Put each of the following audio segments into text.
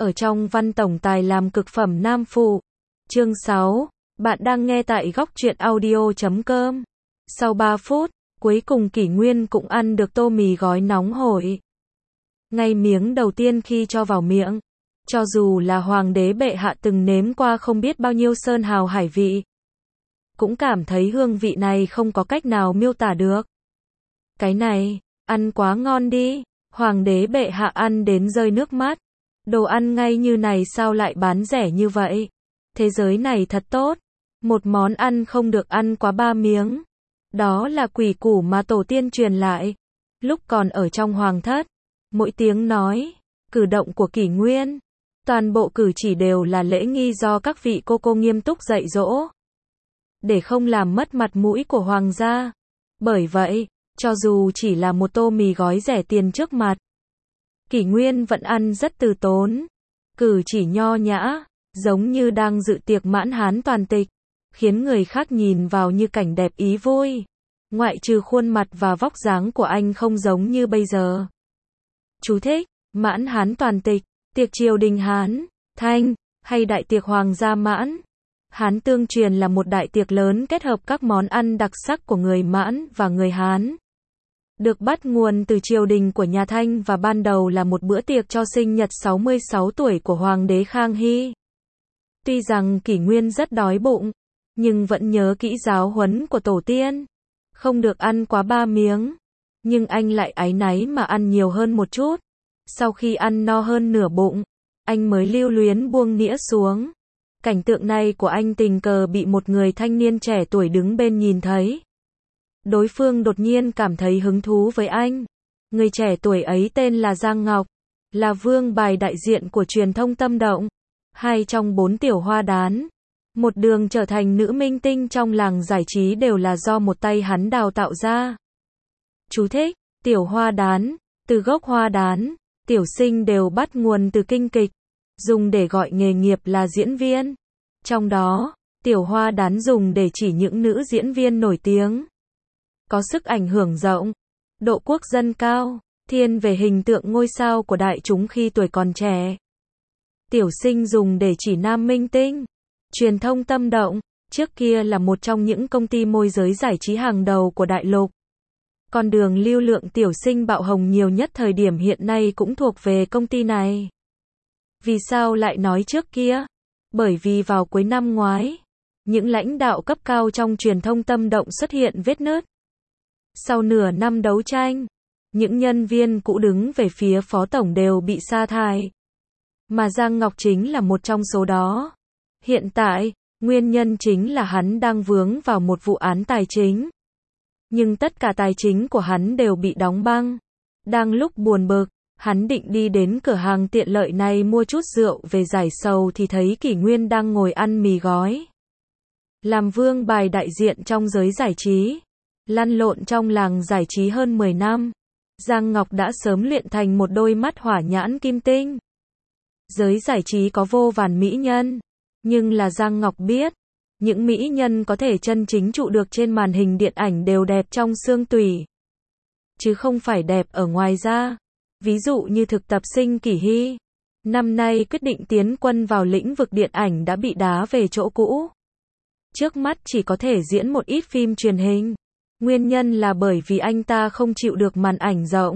ở trong văn tổng tài làm cực phẩm nam phụ. Chương 6. Bạn đang nghe tại góc truyện audio.com. Sau 3 phút, cuối cùng Kỷ Nguyên cũng ăn được tô mì gói nóng hổi. Ngay miếng đầu tiên khi cho vào miệng, cho dù là hoàng đế bệ hạ từng nếm qua không biết bao nhiêu sơn hào hải vị, cũng cảm thấy hương vị này không có cách nào miêu tả được. Cái này, ăn quá ngon đi, hoàng đế bệ hạ ăn đến rơi nước mắt. Đồ ăn ngay như này sao lại bán rẻ như vậy? Thế giới này thật tốt, một món ăn không được ăn quá 3 miếng. Đó là quy củ mà tổ tiên truyền lại. Lúc còn ở trong hoàng thất, mỗi tiếng nói, cử động của Kỷ Nguyên, toàn bộ cử chỉ đều là lễ nghi do các vị cô nghiêm túc dạy dỗ, để không làm mất mặt mũi của hoàng gia. Bởi vậy, cho dù chỉ là một tô mì gói rẻ tiền trước mặt, Kỷ Nguyên vẫn ăn rất từ tốn, cử chỉ nho nhã, giống như đang dự tiệc mãn hán toàn tịch, khiến người khác nhìn vào như cảnh đẹp ý vui. Ngoại trừ khuôn mặt và vóc dáng của anh không giống như bây giờ. Chú thích: mãn hán toàn tịch, tiệc triều đình Hán, Thanh, hay đại tiệc hoàng gia Mãn. Hán tương truyền là một đại tiệc lớn kết hợp các món ăn đặc sắc của người Mãn và người Hán. Được bắt nguồn từ triều đình của nhà Thanh và ban đầu là một bữa tiệc cho sinh nhật 66 tuổi của Hoàng đế Khang Hy. Tuy rằng Kỷ Nguyên rất đói bụng, nhưng vẫn nhớ kỹ giáo huấn của tổ tiên. Không được ăn quá 3 miếng. Nhưng anh lại áy náy mà ăn nhiều hơn một chút. Sau khi ăn no hơn nửa bụng, anh mới lưu luyến buông nĩa xuống. Cảnh tượng này của anh tình cờ bị một người thanh niên trẻ tuổi đứng bên nhìn thấy. Đối phương đột nhiên cảm thấy hứng thú với anh. Người trẻ tuổi ấy tên là Giang Ngọc, là vương bài đại diện của truyền thông Tâm Động. 2 trong 4 tiểu hoa đán. Một đường trở thành nữ minh tinh trong làng giải trí đều là do một tay hắn đào tạo ra. Chú thích: tiểu hoa đán, từ gốc hoa đán, tiểu sinh đều bắt nguồn từ kinh kịch, dùng để gọi nghề nghiệp là diễn viên. Trong đó, tiểu hoa đán dùng để chỉ những nữ diễn viên nổi tiếng, có sức ảnh hưởng rộng, độ quốc dân cao, thiên về hình tượng ngôi sao của đại chúng khi tuổi còn trẻ. Tiểu sinh dùng để chỉ nam minh tinh. Truyền thông Tâm Động, trước kia là một trong những công ty môi giới giải trí hàng đầu của đại lục. Con đường lưu lượng tiểu sinh bạo hồng nhiều nhất thời điểm hiện nay cũng thuộc về công ty này. Vì sao lại nói trước kia? Bởi vì vào cuối năm ngoái, những lãnh đạo cấp cao trong truyền thông Tâm Động xuất hiện vết nứt. Sau nửa năm đấu tranh, những nhân viên cũ đứng về phía phó tổng đều bị sa thải. Mà Giang Ngọc chính là một trong số đó. Hiện tại, nguyên nhân chính là hắn đang vướng vào một vụ án tài chính. Nhưng tất cả tài chính của hắn đều bị đóng băng. Đang lúc buồn bực, hắn định đi đến cửa hàng tiện lợi này mua chút rượu về giải sầu thì thấy Kỷ Nguyên đang ngồi ăn mì gói. Làm vương bài đại diện trong giới giải trí, lăn lộn trong làng giải trí hơn 10 năm, Giang Ngọc đã sớm luyện thành một đôi mắt hỏa nhãn kim tinh. Giới giải trí có vô vàn mỹ nhân, nhưng là Giang Ngọc biết, những mỹ nhân có thể chân chính trụ được trên màn hình điện ảnh đều đẹp trong xương tủy, chứ không phải đẹp ở ngoài da. Ví dụ như thực tập sinh Kỷ Hy, năm nay quyết định tiến quân vào lĩnh vực điện ảnh đã bị đá về chỗ cũ. Trước mắt chỉ có thể diễn một ít phim truyền hình. Nguyên nhân là bởi vì anh ta không chịu được màn ảnh rộng.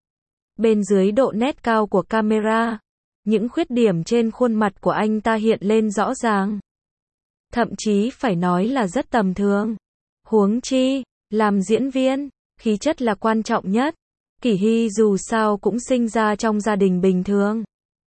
Bên dưới độ nét cao của camera, những khuyết điểm trên khuôn mặt của anh ta hiện lên rõ ràng. Thậm chí phải nói là rất tầm thường. Huống chi, làm diễn viên, khí chất là quan trọng nhất. Kỷ Hy dù sao cũng sinh ra trong gia đình bình thường.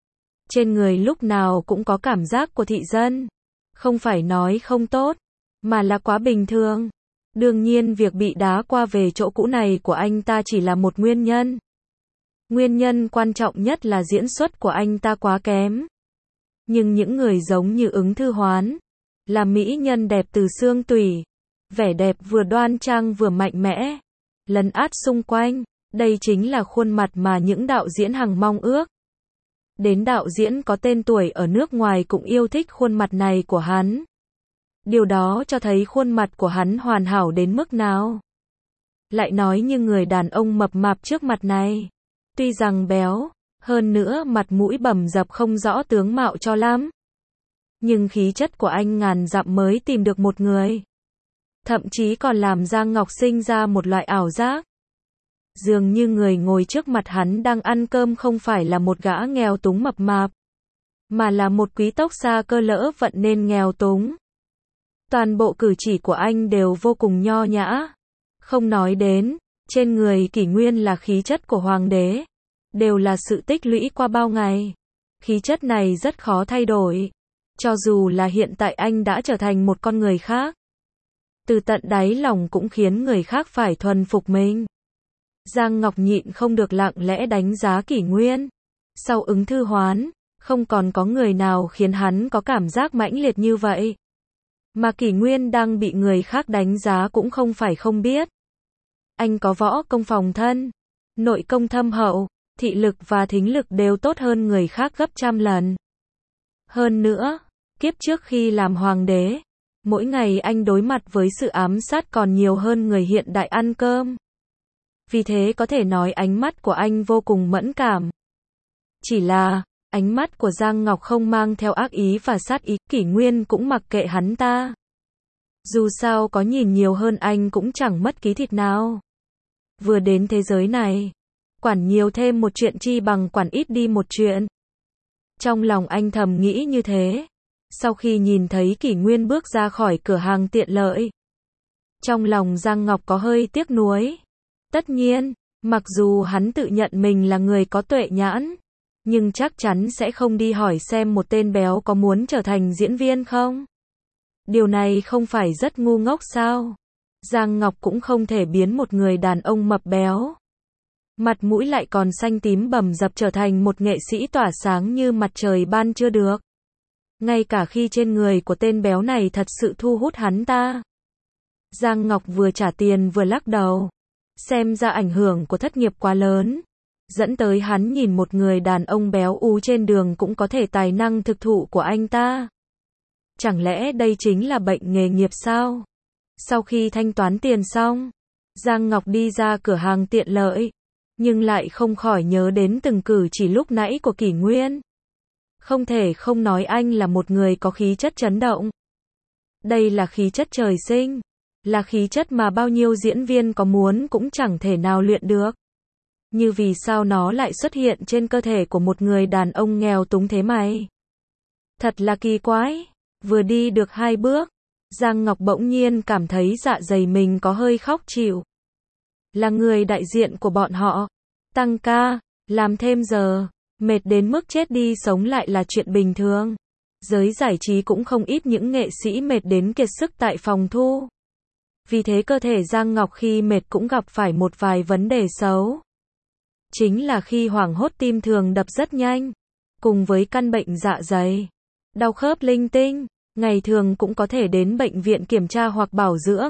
Trên người lúc nào cũng có cảm giác của thị dân. Không phải nói không tốt, mà là quá bình thường. Đương nhiên việc bị đá qua về chỗ cũ này của anh ta chỉ là một nguyên nhân. Nguyên nhân quan trọng nhất là diễn xuất của anh ta quá kém. Nhưng những người giống như Ứng Thư Hoán, là mỹ nhân đẹp từ xương tủy, vẻ đẹp vừa đoan trang vừa mạnh mẽ, lấn át xung quanh, đây chính là khuôn mặt mà những đạo diễn hằng mong ước. Đến đạo diễn có tên tuổi ở nước ngoài cũng yêu thích khuôn mặt này của hắn. Điều đó cho thấy khuôn mặt của hắn hoàn hảo đến mức nào. Lại nói như người đàn ông mập mạp trước mặt này, tuy rằng béo, Hơn nữa mặt mũi bầm dập không rõ tướng mạo cho lắm. Nhưng khí chất của anh ngàn dặm mới tìm được một người. Thậm chí còn làm Giang Ngọc sinh ra một loại ảo giác. Dường như người ngồi trước mặt hắn đang ăn cơm không phải là một gã nghèo túng mập mạp, mà là một quý tộc xa cơ lỡ vận nên nghèo túng. Toàn bộ cử chỉ của anh đều vô cùng nho nhã. Không nói đến, trên người Kỷ Nguyên là khí chất của hoàng đế, đều là sự tích lũy qua bao ngày. Khí chất này rất khó thay đổi. Cho dù là hiện tại anh đã trở thành một con người khác, từ tận đáy lòng cũng khiến người khác phải thuần phục mình. Giang Ngọc nhịn không được lặng lẽ đánh giá Kỷ Nguyên. Sau ứng thư hoán, không còn có người nào khiến hắn có cảm giác mãnh liệt như vậy. Mà Kỷ Nguyên đang bị người khác đánh giá cũng không phải không biết. Anh có võ công phòng thân, nội công thâm hậu, thị lực và thính lực đều tốt hơn người khác gấp trăm lần. Hơn nữa, kiếp trước khi làm hoàng đế, mỗi ngày anh đối mặt với sự ám sát còn nhiều hơn người hiện đại ăn cơm. Vì thế có thể nói ánh mắt của anh vô cùng mẫn cảm. Chỉ là, ánh mắt của Giang Ngọc không mang theo ác ý và sát ý, Kỷ Nguyên cũng mặc kệ hắn ta. Dù sao có nhìn nhiều hơn anh cũng chẳng mất ký thịt nào. Vừa đến thế giới này, quản nhiều thêm một chuyện chi bằng quản ít đi một chuyện. Trong lòng anh thầm nghĩ như thế. Sau khi nhìn thấy Kỷ Nguyên bước ra khỏi cửa hàng tiện lợi, trong lòng Giang Ngọc có hơi tiếc nuối. Tất nhiên, mặc dù hắn tự nhận mình là người có tuệ nhãn, nhưng chắc chắn sẽ không đi hỏi xem một tên béo có muốn trở thành diễn viên không. Điều này không phải rất ngu ngốc sao? Giang Ngọc cũng không thể biến một người đàn ông mập béo, mặt mũi lại còn xanh tím bầm dập trở thành một nghệ sĩ tỏa sáng như mặt trời ban trưa được. Ngay cả khi trên người của tên béo này thật sự thu hút hắn ta. Giang Ngọc vừa trả tiền vừa lắc đầu. Xem ra ảnh hưởng của thất nghiệp quá lớn, dẫn tới hắn nhìn một người đàn ông béo ú trên đường cũng có thể tài năng thực thụ của anh ta. Chẳng lẽ đây chính là bệnh nghề nghiệp sao? Sau khi thanh toán tiền xong, Giang Ngọc đi ra cửa hàng tiện lợi, nhưng lại không khỏi nhớ đến từng cử chỉ lúc nãy của Kỷ Nguyên. Không thể không nói anh là một người có khí chất chấn động. Đây là khí chất trời sinh, là khí chất mà bao nhiêu diễn viên có muốn cũng chẳng thể nào luyện được. Như vì sao nó lại xuất hiện trên cơ thể của một người đàn ông nghèo túng thế mày? Thật là kỳ quái. Vừa đi được 2 bước, Giang Ngọc bỗng nhiên cảm thấy dạ dày mình có hơi khóc chịu. Là người đại diện của bọn họ, tăng ca, làm thêm giờ, mệt đến mức chết đi sống lại là chuyện bình thường. Giới giải trí cũng không ít những nghệ sĩ mệt đến kiệt sức tại phòng thu. Vì thế cơ thể Giang Ngọc khi mệt cũng gặp phải một vài vấn đề xấu. Chính là khi hoảng hốt tim thường đập rất nhanh, cùng với căn bệnh dạ dày, đau khớp linh tinh, ngày thường cũng có thể đến bệnh viện kiểm tra hoặc bảo dưỡng.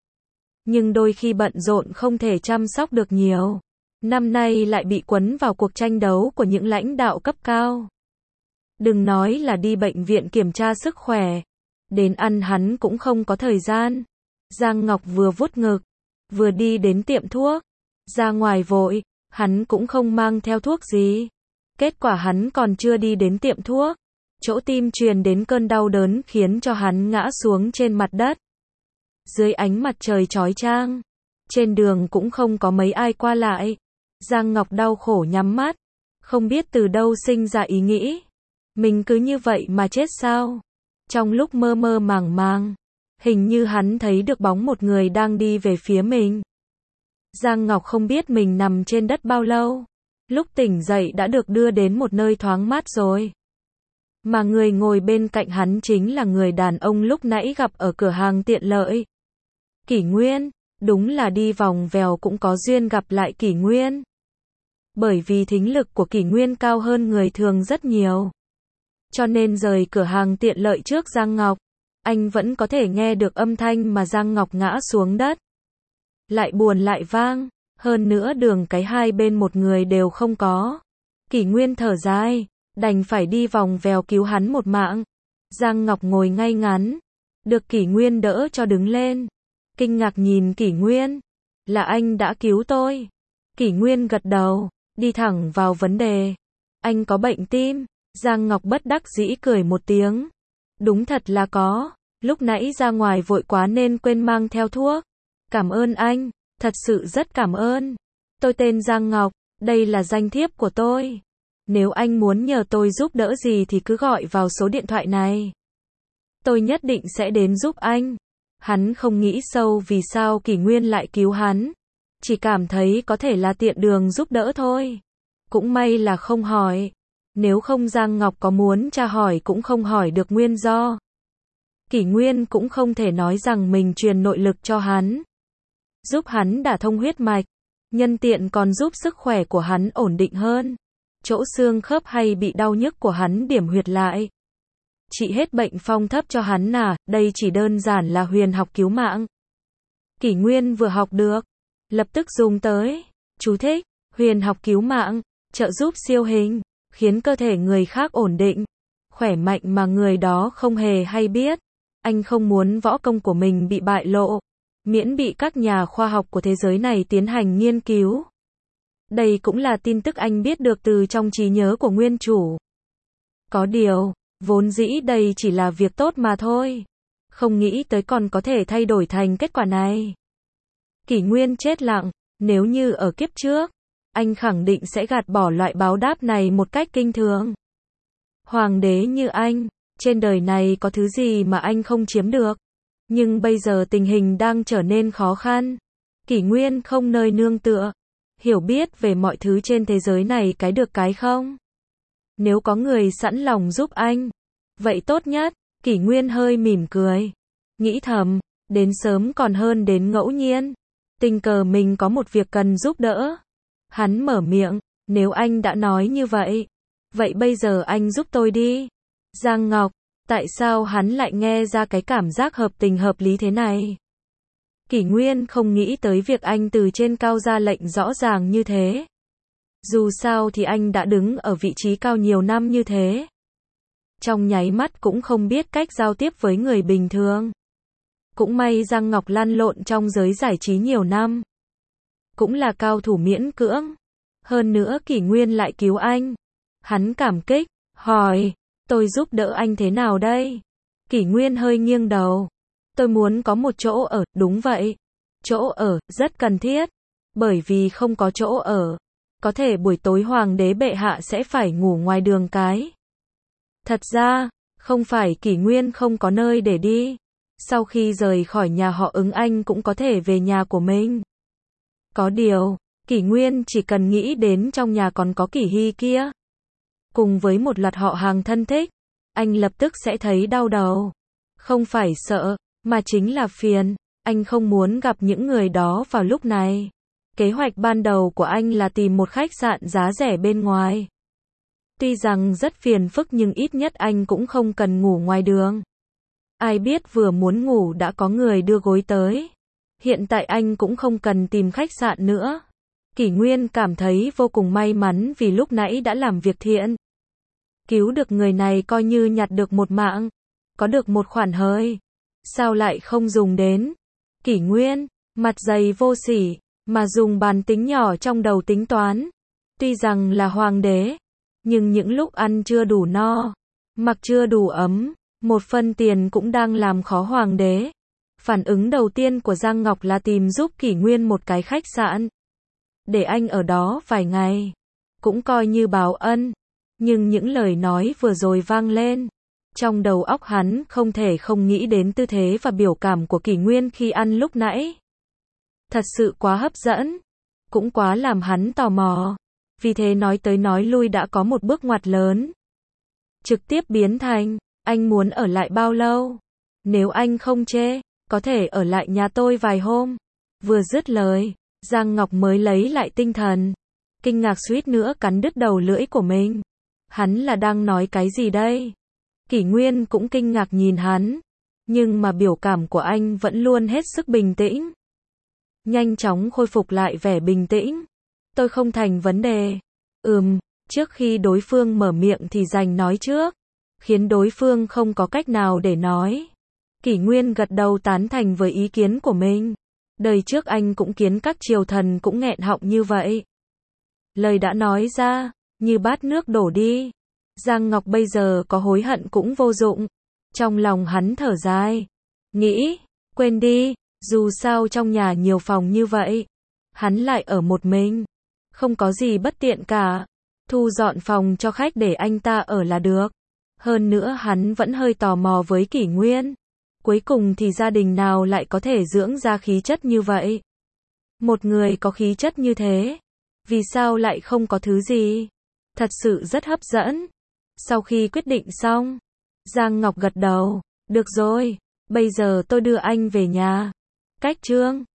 Nhưng đôi khi bận rộn không thể chăm sóc được nhiều. Năm nay lại bị quấn vào cuộc tranh đấu của những lãnh đạo cấp cao. Đừng nói là đi bệnh viện kiểm tra sức khỏe, đến ăn hắn cũng không có thời gian. Giang Ngọc vừa vuốt ngực, vừa đi đến tiệm thuốc, ra ngoài vội, hắn cũng không mang theo thuốc gì. Kết quả hắn còn chưa đi đến tiệm thuốc, chỗ tim truyền đến cơn đau đớn khiến cho hắn ngã xuống trên mặt đất. Dưới ánh mặt trời chói chang, trên đường cũng không có mấy ai qua lại. Giang Ngọc đau khổ nhắm mắt, không biết từ đâu sinh ra ý nghĩ, mình cứ như vậy mà chết sao? Trong lúc mơ mơ màng màng, hình như hắn thấy được bóng một người đang đi về phía mình. Giang Ngọc không biết mình nằm trên đất bao lâu, lúc tỉnh dậy đã được đưa đến một nơi thoáng mát rồi. Mà người ngồi bên cạnh hắn chính là người đàn ông lúc nãy gặp ở cửa hàng tiện lợi. Kỷ Nguyên, đúng là đi vòng vèo cũng có duyên gặp lại Kỷ Nguyên. Bởi vì thính lực của Kỷ Nguyên cao hơn người thường rất nhiều, cho nên rời cửa hàng tiện lợi trước Giang Ngọc, anh vẫn có thể nghe được âm thanh mà Giang Ngọc ngã xuống đất. Lại buồn lại vang, hơn nữa đường cái hai bên một người đều không có. Kỷ Nguyên thở dài, đành phải đi vòng vèo cứu hắn một mạng. Giang Ngọc ngồi ngay ngắn, được Kỷ Nguyên đỡ cho đứng lên. Kinh ngạc nhìn Kỷ Nguyên, là anh đã cứu tôi. Kỷ Nguyên gật đầu, đi thẳng vào vấn đề. Anh có bệnh tim. Giang Ngọc bất đắc dĩ cười một tiếng. Đúng thật là có. Lúc nãy ra ngoài vội quá nên quên mang theo thuốc. Cảm ơn anh. Thật sự rất cảm ơn. Tôi tên Giang Ngọc. Đây là danh thiếp của tôi. Nếu anh muốn nhờ tôi giúp đỡ gì thì cứ gọi vào số điện thoại này. Tôi nhất định sẽ đến giúp anh. Hắn không nghĩ sâu vì sao Kỷ Nguyên lại cứu hắn. Chỉ cảm thấy có thể là tiện đường giúp đỡ thôi. Cũng may là không hỏi. Nếu không Giang Ngọc có muốn tra hỏi cũng không hỏi được nguyên do. Kỷ Nguyên cũng không thể nói rằng mình truyền nội lực cho hắn. Giúp hắn đả thông huyết mạch. Nhân tiện còn giúp sức khỏe của hắn ổn định hơn. Chỗ xương khớp hay bị đau nhức của hắn điểm huyệt lại. Trị hết bệnh phong thấp cho hắn đây chỉ đơn giản là huyền học cứu mạng. Kỷ Nguyên vừa học được, lập tức dùng tới. Chú thích, huyền học cứu mạng, trợ giúp siêu hình, khiến cơ thể người khác ổn định, khỏe mạnh mà người đó không hề hay biết. Anh không muốn võ công của mình bị bại lộ, miễn bị các nhà khoa học của thế giới này tiến hành nghiên cứu. Đây cũng là tin tức anh biết được từ trong trí nhớ của nguyên chủ. Có điều, vốn dĩ đây chỉ là việc tốt mà thôi. Không nghĩ tới còn có thể thay đổi thành kết quả này. Kỷ Nguyên chết lặng, nếu như ở kiếp trước, anh khẳng định sẽ gạt bỏ loại báo đáp này một cách kinh thường. Hoàng đế như anh, trên đời này có thứ gì mà anh không chiếm được. Nhưng bây giờ tình hình đang trở nên khó khăn. Kỷ Nguyên không nơi nương tựa. Hiểu biết về mọi thứ trên thế giới này cái được cái không. Nếu có người sẵn lòng giúp anh, vậy tốt nhất. Kỷ Nguyên hơi mỉm cười. Nghĩ thầm, đến sớm còn hơn đến ngẫu nhiên. Tình cờ mình có một việc cần giúp đỡ. Hắn mở miệng, nếu anh đã nói như vậy, vậy bây giờ anh giúp tôi đi. Giang Ngọc, tại sao hắn lại nghe ra cái cảm giác hợp tình hợp lý thế này? Kỷ Nguyên không nghĩ tới việc anh từ trên cao ra lệnh rõ ràng như thế. Dù sao thì anh đã đứng ở vị trí cao nhiều năm như thế. Trong nháy mắt cũng không biết cách giao tiếp với người bình thường. Cũng may Giang Ngọc lăn lộn trong giới giải trí nhiều năm. Cũng là cao thủ miễn cưỡng. Hơn nữa Kỷ Nguyên lại cứu anh. Hắn cảm kích, hỏi, tôi giúp đỡ anh thế nào đây? Kỷ Nguyên hơi nghiêng đầu. Tôi muốn có một chỗ ở, đúng vậy. Chỗ ở, rất cần thiết. Bởi vì không có chỗ ở, có thể buổi tối hoàng đế bệ hạ sẽ phải ngủ ngoài đường cái. Thật ra, không phải Kỷ Nguyên không có nơi để đi. Sau khi rời khỏi nhà họ Ứng anh cũng có thể về nhà của mình. Có điều, Kỷ Nguyên chỉ cần nghĩ đến trong nhà còn có Kỷ Hy kia. Cùng với một loạt họ hàng thân thích, anh lập tức sẽ thấy đau đầu. Không phải sợ, mà chính là phiền. Anh không muốn gặp những người đó vào lúc này. Kế hoạch ban đầu của anh là tìm một khách sạn giá rẻ bên ngoài. Tuy rằng rất phiền phức nhưng ít nhất anh cũng không cần ngủ ngoài đường. Ai biết vừa muốn ngủ đã có người đưa gối tới. Hiện tại anh cũng không cần tìm khách sạn nữa. Kỷ Nguyên cảm thấy vô cùng may mắn vì lúc nãy đã làm việc thiện. Cứu được người này coi như nhặt được một mạng. Có được một khoản hơi. Sao lại không dùng đến? Kỷ Nguyên, mặt dày vô sỉ, mà dùng bàn tính nhỏ trong đầu tính toán. Tuy rằng là hoàng đế, nhưng những lúc ăn chưa đủ no, mặc chưa đủ ấm, một phân tiền cũng đang làm khó hoàng đế. Phản ứng đầu tiên của Giang Ngọc là tìm giúp Kỷ Nguyên một cái khách sạn. Để anh ở đó vài ngày. Cũng coi như báo ân. Nhưng những lời nói vừa rồi vang lên. Trong đầu óc hắn không thể không nghĩ đến tư thế và biểu cảm của Kỷ Nguyên khi ăn lúc nãy. Thật sự quá hấp dẫn. Cũng quá làm hắn tò mò. Vì thế nói tới nói lui đã có một bước ngoặt lớn. Trực tiếp biến thành, anh muốn ở lại bao lâu? Nếu anh không chê, có thể ở lại nhà tôi vài hôm. Vừa dứt lời, Giang Ngọc mới lấy lại tinh thần. Kinh ngạc suýt nữa cắn đứt đầu lưỡi của mình. Hắn là đang nói cái gì đây? Kỷ Nguyên cũng kinh ngạc nhìn hắn. Nhưng mà biểu cảm của anh vẫn luôn hết sức bình tĩnh. Nhanh chóng khôi phục lại vẻ bình tĩnh. Tôi không thành vấn đề. Trước khi đối phương mở miệng thì dành nói trước. Khiến đối phương không có cách nào để nói. Kỷ Nguyên gật đầu tán thành với ý kiến của mình. Đời trước anh cũng kiến các triều thần cũng nghẹn họng như vậy. Lời đã nói ra, như bát nước đổ đi. Giang Ngọc bây giờ có hối hận cũng vô dụng. Trong lòng hắn thở dài, nghĩ, quên đi, dù sao trong nhà nhiều phòng như vậy, hắn lại ở một mình, không có gì bất tiện cả. Thu dọn phòng cho khách để anh ta ở là được. Hơn nữa hắn vẫn hơi tò mò với Kỷ Nguyên. Cuối cùng thì gia đình nào lại có thể dưỡng ra khí chất như vậy? Một người có khí chất như thế, vì sao lại không có thứ gì? Thật sự rất hấp dẫn. Sau khi quyết định xong, Giang Ngọc gật đầu, được rồi, bây giờ tôi đưa anh về nhà. Cách Trương